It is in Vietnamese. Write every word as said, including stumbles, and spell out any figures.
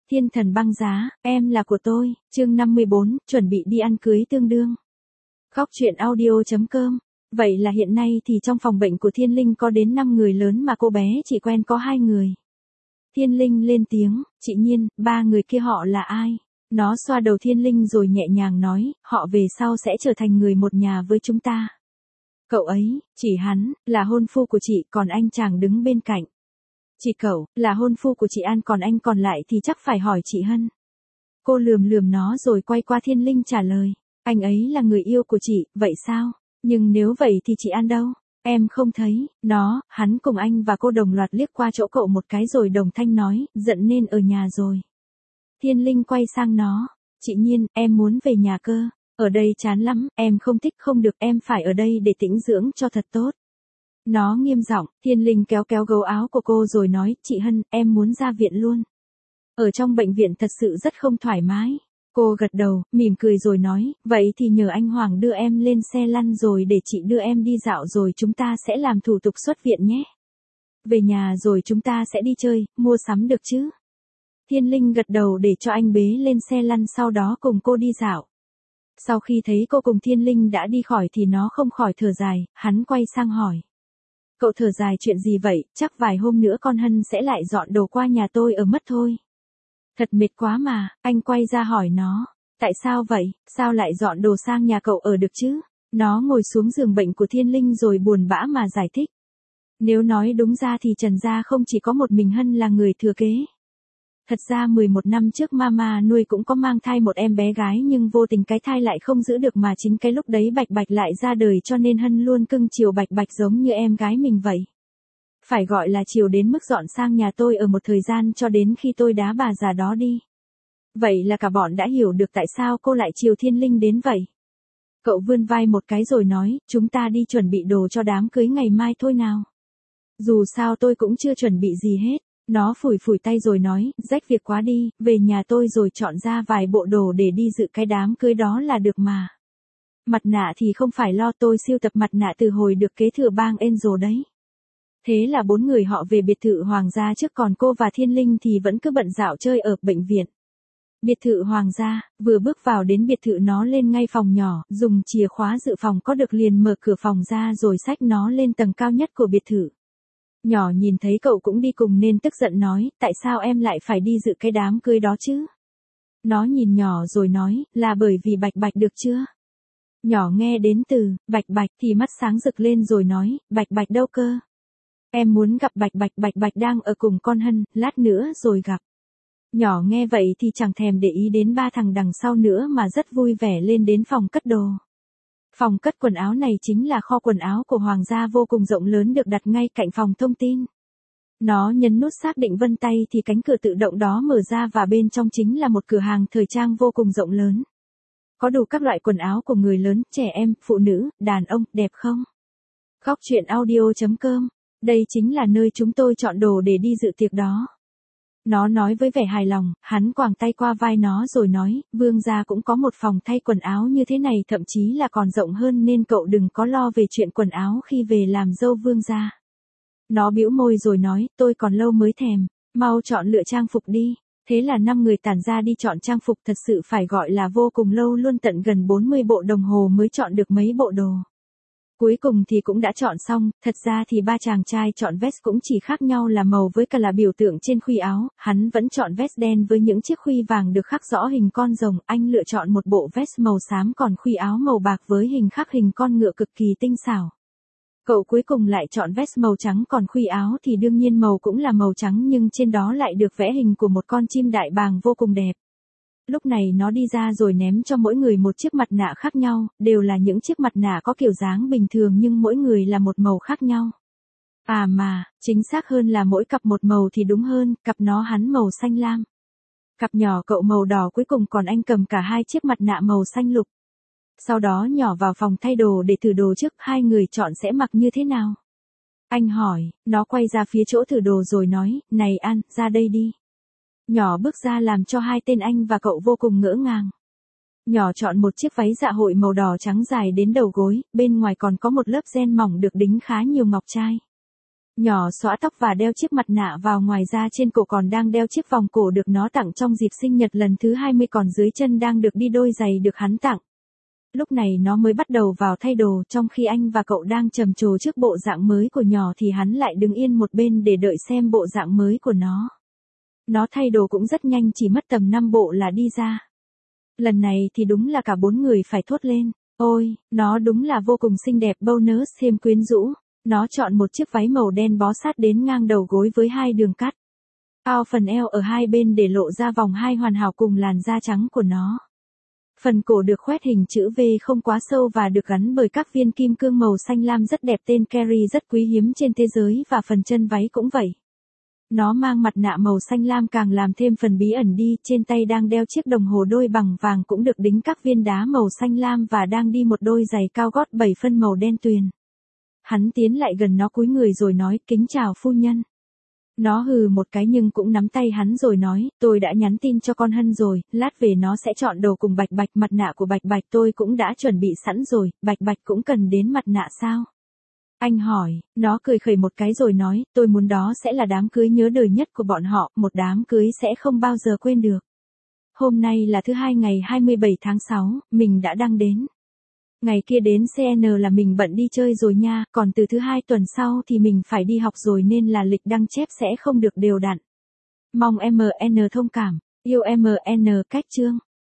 Thiên thần băng giá, em là của tôi, chương năm mươi bốn, chuẩn bị đi ăn cưới tương đương. Khóc chuyện audio chấm com. Vậy là hiện nay thì trong phòng bệnh của Thiên Linh có đến năm người lớn mà cô bé chỉ quen có hai người. Thiên Linh lên tiếng, chị Nhiên, ba người kia họ là ai? Nó xoa đầu Thiên Linh rồi nhẹ nhàng nói, họ về sau sẽ trở thành người một nhà với chúng ta. Cậu ấy, chỉ hắn, là hôn phu của chị, còn anh chàng đứng bên cạnh. Chị cậu, là hôn phu của chị An, còn anh còn lại thì chắc phải hỏi chị Hân. Cô lườm lườm nó rồi quay qua Thiên Linh trả lời, anh ấy là người yêu của chị, vậy sao? Nhưng nếu vậy thì chị An đâu? Em không thấy, nó, hắn cùng anh và cô đồng loạt liếc qua chỗ cậu một cái rồi đồng thanh nói, giận nên ở nhà rồi. Thiên Linh quay sang nó, chị Nhiên, em muốn về nhà cơ, ở đây chán lắm, em không thích, không được, em phải ở đây để tĩnh dưỡng cho thật tốt. Nó nghiêm giọng, Thiên Linh kéo kéo gấu áo của cô rồi nói, chị Hân, em muốn ra viện luôn. Ở trong bệnh viện thật sự rất không thoải mái. Cô gật đầu, mỉm cười rồi nói, vậy thì nhờ anh Hoàng đưa em lên xe lăn rồi để chị đưa em đi dạo rồi chúng ta sẽ làm thủ tục xuất viện nhé. Về nhà rồi chúng ta sẽ đi chơi, mua sắm được chứ? Thiên Linh gật đầu để cho anh bế lên xe lăn sau đó cùng cô đi dạo. Sau khi thấy cô cùng Thiên Linh đã đi khỏi thì nó không khỏi thở dài, hắn quay sang hỏi. Cậu thở dài chuyện gì vậy, chắc vài hôm nữa con Hân sẽ lại dọn đồ qua nhà tôi ở mất thôi. Thật mệt quá mà, anh quay ra hỏi nó, tại sao vậy, sao lại dọn đồ sang nhà cậu ở được chứ? Nó ngồi xuống giường bệnh của Thiên Linh rồi buồn bã mà giải thích. Nếu nói đúng ra thì Trần gia không chỉ có một mình Hân là người thừa kế. Thật ra mười một năm trước mama nuôi cũng có mang thai một em bé gái nhưng vô tình cái thai lại không giữ được mà chính cái lúc đấy Bạch Bạch lại ra đời cho nên Hân luôn cưng chiều Bạch Bạch giống như em gái mình vậy. Phải gọi là chiều đến mức dọn sang nhà tôi ở một thời gian cho đến khi tôi đá bà già đó đi. Vậy là cả bọn đã hiểu được tại sao cô lại chiều Thiên Linh đến vậy. Cậu vươn vai một cái rồi nói, chúng ta đi chuẩn bị đồ cho đám cưới ngày mai thôi nào. Dù sao tôi cũng chưa chuẩn bị gì hết. Nó phủi phủi tay rồi nói, rách việc quá đi, về nhà tôi rồi chọn ra vài bộ đồ để đi dự cái đám cưới đó là được mà. Mặt nạ thì không phải lo, tôi siêu tập mặt nạ từ hồi được kế thừa bang Angel đấy. Thế là bốn người họ về biệt thự Hoàng gia trước, còn cô và Thiên Linh thì vẫn cứ bận dạo chơi ở bệnh viện. Biệt thự Hoàng gia, vừa bước vào đến biệt thự nó lên ngay phòng nhỏ, dùng chìa khóa dự phòng có được liền mở cửa phòng ra rồi xách nó lên tầng cao nhất của biệt thự. Nhỏ nhìn thấy cậu cũng đi cùng nên tức giận nói, tại sao em lại phải đi dự cái đám cưới đó chứ? Nó nhìn nhỏ rồi nói, là bởi vì Bạch Bạch được chưa? Nhỏ nghe đến từ, Bạch Bạch thì mắt sáng rực lên rồi nói, Bạch Bạch đâu cơ? Em muốn gặp Bạch Bạch, Bạch Bạch đang ở cùng con Hân, lát nữa rồi gặp. Nhỏ nghe vậy thì chẳng thèm để ý đến ba thằng đằng sau nữa mà rất vui vẻ lên đến phòng cất đồ. Phòng cất quần áo này chính là kho quần áo của Hoàng gia vô cùng rộng lớn được đặt ngay cạnh phòng thông tin. Nó nhấn nút xác định vân tay thì cánh cửa tự động đó mở ra và bên trong chính là một cửa hàng thời trang vô cùng rộng lớn. Có đủ các loại quần áo của người lớn, trẻ em, phụ nữ, đàn ông, đẹp không? Khóc chuyện audio chấm com. Đây chính là nơi chúng tôi chọn đồ để đi dự tiệc đó. Nó nói với vẻ hài lòng, hắn quàng tay qua vai nó rồi nói, Vương gia cũng có một phòng thay quần áo như thế này, thậm chí là còn rộng hơn nên cậu đừng có lo về chuyện quần áo khi về làm dâu Vương gia. Nó bĩu môi rồi nói, tôi còn lâu mới thèm, mau chọn lựa trang phục đi. Thế là năm người tản ra đi chọn trang phục, thật sự phải gọi là vô cùng lâu luôn, tận gần bốn mươi bộ đồng hồ mới chọn được mấy bộ đồ. Cuối cùng thì cũng đã chọn xong, thật ra thì ba chàng trai chọn vest cũng chỉ khác nhau là màu với cả là biểu tượng trên khuy áo, hắn vẫn chọn vest đen với những chiếc khuy vàng được khắc rõ hình con rồng, anh lựa chọn một bộ vest màu xám còn khuy áo màu bạc với hình khắc hình con ngựa cực kỳ tinh xảo. Cậu cuối cùng lại chọn vest màu trắng còn khuy áo thì đương nhiên màu cũng là màu trắng nhưng trên đó lại được vẽ hình của một con chim đại bàng vô cùng đẹp. Lúc này nó đi ra rồi ném cho mỗi người một chiếc mặt nạ khác nhau, đều là những chiếc mặt nạ có kiểu dáng bình thường nhưng mỗi người là một màu khác nhau. À mà, chính xác hơn là mỗi cặp một màu thì đúng hơn, cặp nó hắn màu xanh lam. Cặp nhỏ cậu màu đỏ, cuối cùng còn anh cầm cả hai chiếc mặt nạ màu xanh lục. Sau đó nhỏ vào phòng thay đồ để thử đồ trước, hai người chọn sẽ mặc như thế nào? Anh hỏi, nó quay ra phía chỗ thử đồ rồi nói, này An, ra đây đi. Nhỏ bước ra làm cho hai tên anh và cậu vô cùng ngỡ ngàng. Nhỏ chọn một chiếc váy dạ hội màu đỏ trắng dài đến đầu gối, bên ngoài còn có một lớp ren mỏng được đính khá nhiều ngọc trai. Nhỏ xõa tóc và đeo chiếc mặt nạ vào, ngoài ra trên cổ còn đang đeo chiếc vòng cổ được nó tặng trong dịp sinh nhật lần thứ hai mươi, còn dưới chân đang được đi đôi giày được hắn tặng. Lúc này nó mới bắt đầu vào thay đồ, trong khi anh và cậu đang trầm trồ trước bộ dạng mới của nhỏ thì hắn lại đứng yên một bên để đợi xem bộ dạng mới của nó. Nó thay đồ cũng rất nhanh, chỉ mất tầm năm bộ là đi ra. Lần này thì đúng là cả bốn người phải thốt lên. Ôi, nó đúng là vô cùng xinh đẹp, bonus thêm quyến rũ. Nó chọn một chiếc váy màu đen bó sát đến ngang đầu gối với hai đường cắt. Ao phần eo ở hai bên để lộ ra vòng hai hoàn hảo cùng làn da trắng của nó. Phần cổ được khoét hình chữ V không quá sâu và được gắn bởi các viên kim cương màu xanh lam rất đẹp, tên Carrie rất quý hiếm trên thế giới, và phần chân váy cũng vậy. Nó mang mặt nạ màu xanh lam càng làm thêm phần bí ẩn đi, trên tay đang đeo chiếc đồng hồ đôi bằng vàng cũng được đính các viên đá màu xanh lam và đang đi một đôi giày cao gót bảy phân màu đen tuyền. Hắn tiến lại gần nó cúi người rồi nói, kính chào phu nhân. Nó hừ một cái nhưng cũng nắm tay hắn rồi nói, tôi đã nhắn tin cho con Hân rồi, lát về nó sẽ chọn đồ cùng Bạch Bạch, mặt nạ của Bạch Bạch tôi cũng đã chuẩn bị sẵn rồi, Bạch Bạch cũng cần đến mặt nạ sao? Anh hỏi, nó cười khẩy một cái rồi nói, tôi muốn đó sẽ là đám cưới nhớ đời nhất của bọn họ, một đám cưới sẽ không bao giờ quên được. Hôm nay là thứ hai ngày hai mươi bảy tháng sáu, mình đã đăng đến. Ngày kia đến xê en là mình bận đi chơi rồi nha, còn từ thứ hai tuần sau thì mình phải đi học rồi nên là lịch đăng chép sẽ không được đều đặn. Mong em en thông cảm, yêu em en cách chương.